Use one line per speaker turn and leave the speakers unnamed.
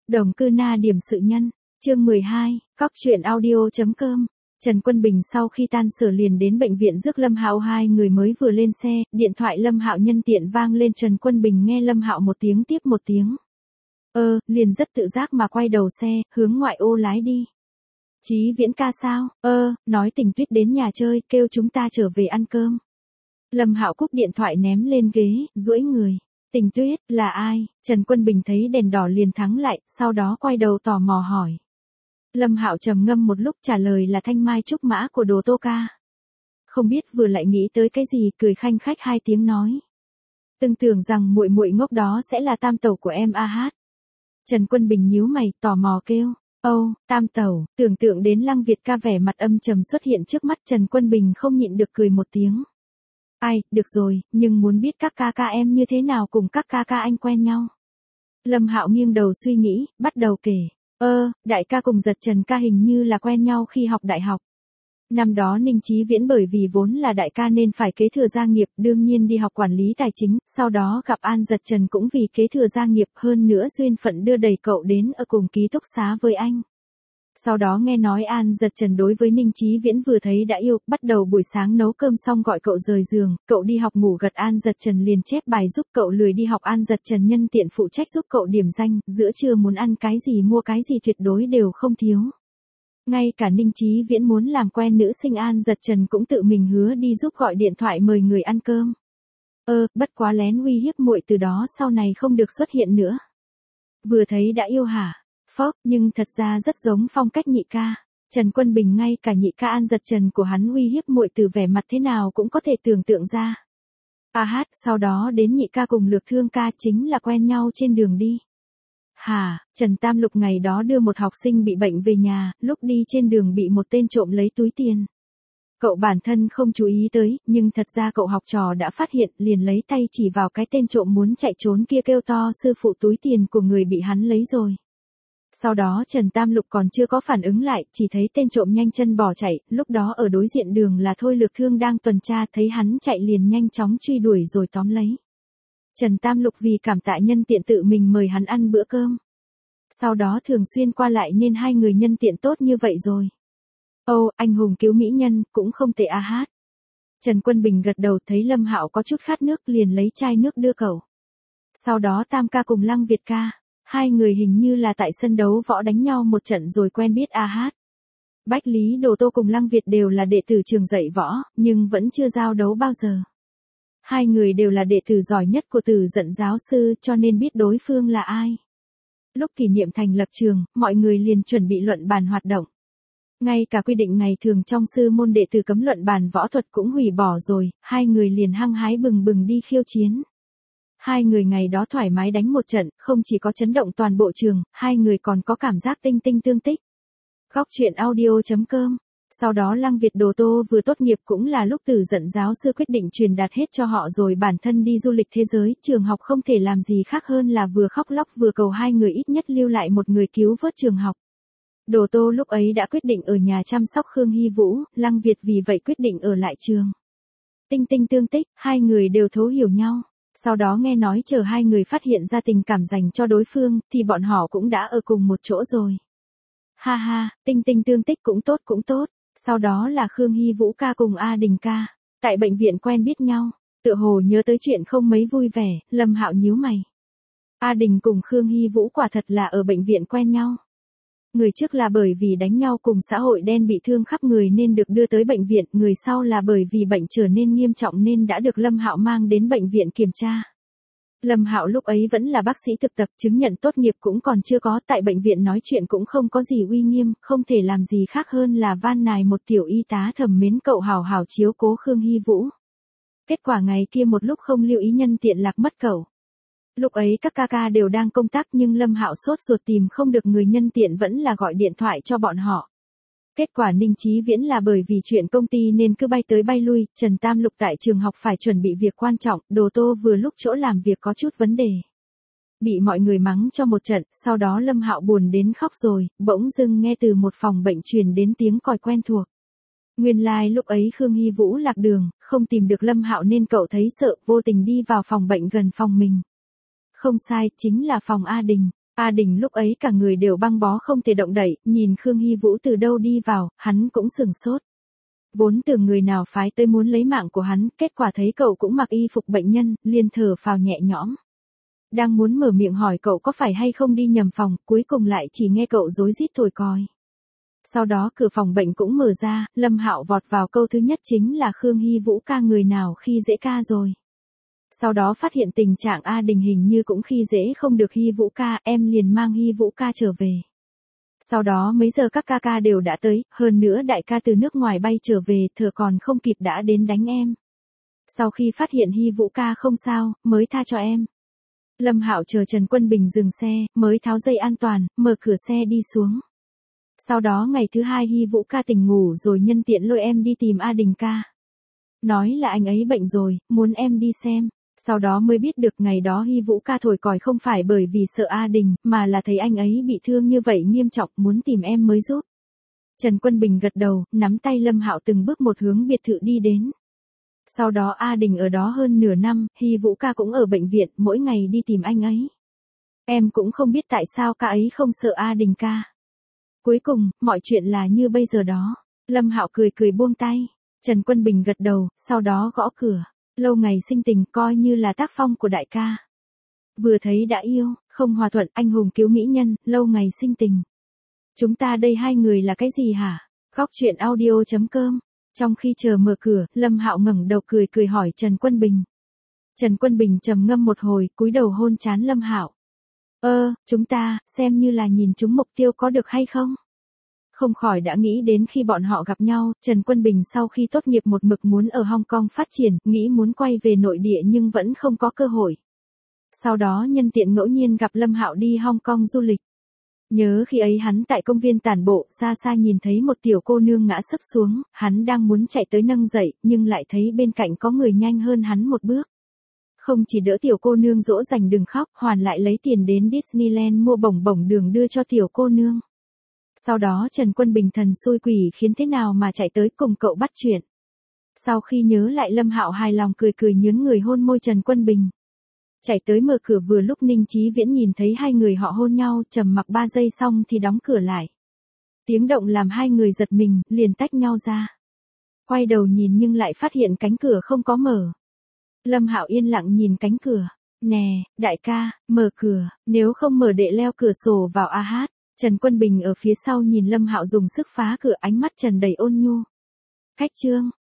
Đồng cư na điểm sự nhân, chương 12, Cóc truyện audio.com. Trần Quân Bình sau khi tan sở liền đến bệnh viện rước Lâm Hạo, hai người mới vừa lên xe, điện thoại Lâm Hạo nhân tiện vang lên. Trần Quân Bình nghe Lâm Hạo một tiếng tiếp một tiếng. Liền rất tự giác mà quay đầu xe, hướng ngoại ô lái đi. Chí Viễn ca sao? Nói Tình Tuyết đến nhà chơi, kêu chúng ta trở về ăn cơm. Lâm Hạo cúp điện thoại ném lên ghế, duỗi người. Tình Tuyết, là ai? Trần Quân Bình thấy đèn đỏ liền thắng lại, sau đó quay đầu tò mò hỏi. Lâm Hạo trầm ngâm một lúc trả lời là Thanh Mai trúc mã của Đồ Tô ca. Không biết vừa lại nghĩ tới cái gì, cười khanh khách hai tiếng nói. Từng tưởng rằng muội muội ngốc đó sẽ là tam tẩu của em hát. Trần Quân Bình nhíu mày, tò mò kêu. Tam tẩu, tưởng tượng đến Lăng Việt ca vẻ mặt âm trầm xuất hiện trước mắt, Trần Quân Bình không nhịn được cười một tiếng. Ai, được rồi, nhưng muốn biết các ca ca em như thế nào cùng các ca ca anh quen nhau. Lâm Hạo nghiêng đầu suy nghĩ, bắt đầu kể. Đại ca cùng Giật Trần ca hình như là quen nhau khi học đại học. Năm đó Ninh Chí Viễn bởi vì vốn là đại ca nên phải kế thừa gia nghiệp, đương nhiên đi học quản lý tài chính, sau đó gặp An Giật Trần cũng vì kế thừa gia nghiệp, hơn nữa duyên phận đưa đẩy cậu đến ở cùng ký túc xá với anh. Sau đó nghe nói An Giật Trần đối với Ninh Chí Viễn vừa thấy đã yêu, bắt đầu buổi sáng nấu cơm xong gọi cậu rời giường, cậu đi học ngủ gật, An Giật Trần liền chép bài giúp cậu, lười đi học An Giật Trần nhân tiện phụ trách giúp cậu điểm danh, giữa trưa muốn ăn cái gì mua cái gì tuyệt đối đều không thiếu. Ngay cả Ninh Chí Viễn muốn làm quen nữ sinh An Giật Trần cũng tự mình hứa đi giúp, gọi điện thoại mời người ăn cơm. Bất quá lén uy hiếp muội, từ đó sau này không được xuất hiện nữa. Vừa thấy đã yêu hả? Nhưng thật ra rất giống phong cách nhị ca. Trần Quân Bình ngay cả nhị ca An Giật Trần của hắn uy hiếp muội từ vẻ mặt thế nào cũng có thể tưởng tượng ra. Sau đó đến nhị ca cùng Lược Thương ca chính là quen nhau trên đường đi. Trần Tam Lục ngày đó đưa một học sinh bị bệnh về nhà, lúc đi trên đường bị một tên trộm lấy túi tiền. Cậu bản thân không chú ý tới, nhưng thật ra cậu học trò đã phát hiện, liền lấy tay chỉ vào cái tên trộm muốn chạy trốn kia kêu to, sư phụ túi tiền của người bị hắn lấy rồi. Sau đó Trần Tam Lục còn chưa có phản ứng lại, chỉ thấy tên trộm nhanh chân bỏ chạy, lúc đó ở đối diện đường là Thôi Lược Thương đang tuần tra, thấy hắn chạy liền nhanh chóng truy đuổi rồi tóm lấy. Trần Tam Lục vì cảm tạ nhân tiện tự mình mời hắn ăn bữa cơm. Sau đó thường xuyên qua lại nên hai người nhân tiện tốt như vậy rồi. Anh hùng cứu mỹ nhân, cũng không tệ hát. Trần Quân Bình gật đầu, thấy Lâm Hạo có chút khát nước liền lấy chai nước đưa cậu. Sau đó Tam ca cùng Lăng Việt ca. Hai người hình như là tại sân đấu võ đánh nhau một trận rồi quen biết hát. Bách Lý Đồ Tô cùng Lăng Việt đều là đệ tử trường dạy võ, nhưng vẫn chưa giao đấu bao giờ. Hai người đều là đệ tử giỏi nhất của Tử Dận giáo sư, cho nên biết đối phương là ai. Lúc kỷ niệm thành lập trường, mọi người liền chuẩn bị luận bàn hoạt động. Ngay cả quy định ngày thường trong sư môn đệ tử cấm luận bàn võ thuật cũng hủy bỏ rồi, hai người liền hăng hái bừng bừng đi khiêu chiến. Hai người ngày đó thoải mái đánh một trận, không chỉ có chấn động toàn bộ trường, hai người còn có cảm giác tinh tinh tương tích. Cóc truyện audio.com. Sau đó Lăng Việt Đồ Tô vừa tốt nghiệp cũng là lúc Tử Dận giáo sư quyết định truyền đạt hết cho họ rồi bản thân đi du lịch thế giới, trường học không thể làm gì khác hơn là vừa khóc lóc vừa cầu hai người ít nhất lưu lại một người cứu vớt trường học. Đồ Tô lúc ấy đã quyết định ở nhà chăm sóc Khương Hy Vũ, Lăng Việt vì vậy quyết định ở lại trường. Tinh tinh tương tích, hai người đều thấu hiểu nhau. Sau đó nghe nói chờ hai người phát hiện ra tình cảm dành cho đối phương, thì bọn họ cũng đã ở cùng một chỗ rồi. Tinh tinh tương tích cũng tốt. Sau đó là Khương Hy Vũ ca cùng A Đình ca. Tại bệnh viện quen biết nhau. Tựa hồ nhớ tới chuyện không mấy vui vẻ, Lâm Hạo nhíu mày. A Đình cùng Khương Hy Vũ quả thật là ở bệnh viện quen nhau. Người trước là bởi vì đánh nhau cùng xã hội đen bị thương khắp người nên được đưa tới bệnh viện, người sau là bởi vì bệnh trở nên nghiêm trọng nên đã được Lâm Hạo mang đến bệnh viện kiểm tra. Lâm Hạo lúc ấy vẫn là bác sĩ thực tập, chứng nhận tốt nghiệp cũng còn chưa có, tại bệnh viện nói chuyện cũng không có gì uy nghiêm, không thể làm gì khác hơn là van nài một tiểu y tá thầm mến cậu hào hào chiếu cố Khương Hy Vũ. Kết quả ngày kia một lúc không lưu ý nhân tiện lạc mất cậu. Lúc ấy các ca ca đều đang công tác nhưng Lâm Hạo sốt ruột tìm không được người, nhân tiện vẫn là gọi điện thoại cho bọn họ. Kết quả Ninh Chí Viễn là bởi vì chuyện công ty nên cứ bay tới bay lui, Trần Tam Lục tại trường học phải chuẩn bị việc quan trọng, Đồ Tô vừa lúc chỗ làm việc có chút vấn đề. Bị mọi người mắng cho một trận, sau đó Lâm Hạo buồn đến khóc rồi, bỗng dưng nghe từ một phòng bệnh truyền đến tiếng còi quen thuộc. Nguyên lai lúc ấy Khương Hy Vũ lạc đường, không tìm được Lâm Hạo nên cậu thấy sợ, vô tình đi vào phòng bệnh gần phòng mình. Không sai, chính là phòng A Đình. A Đình lúc ấy cả người đều băng bó không thể động đậy, nhìn Khương Hy Vũ từ đâu đi vào, hắn cũng sửng sốt. Vốn tưởng người nào phái tới muốn lấy mạng của hắn, kết quả thấy cậu cũng mặc y phục bệnh nhân, liền thở phào nhẹ nhõm. Đang muốn mở miệng hỏi cậu có phải hay không đi nhầm phòng, cuối cùng lại chỉ nghe cậu rối rít thổi còi. Sau đó cửa phòng bệnh cũng mở ra, Lâm Hạo vọt vào câu thứ nhất chính là Khương Hy Vũ ca người nào khi dễ ca rồi. Sau đó phát hiện tình trạng A Đình hình như cũng khi dễ không được Hy Vũ ca, em liền mang Hy Vũ ca trở về. Sau đó mấy giờ các ca ca đều đã tới, hơn nữa đại ca từ nước ngoài bay trở về, thừa còn không kịp đã đến đánh em. Sau khi phát hiện Hy Vũ ca không sao, mới tha cho em. Lâm Hạo chờ Trần Quân Bình dừng xe, mới tháo dây an toàn, mở cửa xe đi xuống. Sau đó ngày thứ hai Hy Vũ ca tỉnh ngủ rồi nhân tiện lôi em đi tìm A Đình ca. Nói là anh ấy bệnh rồi, muốn em đi xem. Sau đó mới biết được ngày đó Hy Vũ ca thổi còi không phải bởi vì sợ A Đình, mà là thấy anh ấy bị thương như vậy nghiêm trọng muốn tìm em mới giúp. Trần Quân Bình gật đầu, nắm tay Lâm Hạo từng bước một hướng biệt thự đi đến. Sau đó A Đình ở đó hơn nửa năm, Hy Vũ ca cũng ở bệnh viện, mỗi ngày đi tìm anh ấy. Em cũng không biết tại sao ca ấy không sợ A Đình ca. Cuối cùng, mọi chuyện là như bây giờ đó. Lâm Hạo cười cười buông tay. Trần Quân Bình gật đầu, sau đó gõ cửa. Lâu ngày sinh tình coi như là tác phong của đại ca. Vừa thấy đã yêu, không hòa thuận, anh hùng cứu mỹ nhân, lâu ngày sinh tình. Chúng ta đây hai người là cái gì hả? Góc truyện audio.com. Trong khi chờ mở cửa, Lâm Hạo ngẩng đầu cười cười hỏi Trần Quân Bình. Trần Quân Bình trầm ngâm một hồi, cúi đầu hôn trán Lâm Hạo. Chúng ta, xem như là nhìn trúng mục tiêu có được hay không? Không khỏi đã nghĩ đến khi bọn họ gặp nhau, Trần Quân Bình sau khi tốt nghiệp một mực muốn ở Hong Kong phát triển, nghĩ muốn quay về nội địa nhưng vẫn không có cơ hội. Sau đó nhân tiện ngẫu nhiên gặp Lâm Hạo đi Hong Kong du lịch. Nhớ khi ấy hắn tại công viên tản bộ, xa xa nhìn thấy một tiểu cô nương ngã sấp xuống, hắn đang muốn chạy tới nâng dậy, nhưng lại thấy bên cạnh có người nhanh hơn hắn một bước. Không chỉ đỡ tiểu cô nương dỗ dành đừng khóc, hoàn lại lấy tiền đến Disneyland mua bổng bổng đường đưa cho tiểu cô nương. Sau đó Trần Quân Bình thần xui quỷ khiến thế nào mà chạy tới cùng cậu bắt chuyện. Sau khi nhớ lại Lâm Hạo hài lòng cười cười nhướng người hôn môi Trần Quân Bình. Chạy tới mở cửa vừa lúc Ninh Chí Viễn nhìn thấy hai người họ hôn nhau, trầm mặc 3 giây xong thì đóng cửa lại. Tiếng động làm hai người giật mình, liền tách nhau ra. Quay đầu nhìn nhưng lại phát hiện cánh cửa không có mở. Lâm Hạo yên lặng nhìn cánh cửa. Nè, đại ca, mở cửa, nếu không mở đệ leo cửa sổ vào a hát. Trần Quân Bình ở phía sau nhìn Lâm Hạo dùng sức phá cửa, ánh mắt tràn đầy ôn nhu. Khách trương,